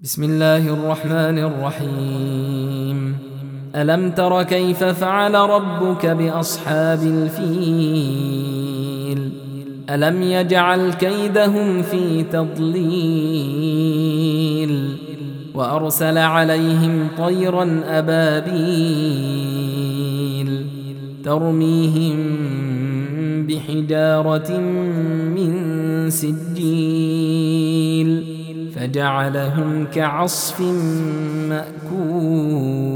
بسم الله الرحمن الرحيم. ألم تر كيف فعل ربك بأصحاب الفيل؟ ألم يجعل كيدهم في تضليل وأرسل عليهم طيرا أبابيل ترميهم بحجارة من سجيل فجعلهم كعصف مأكول.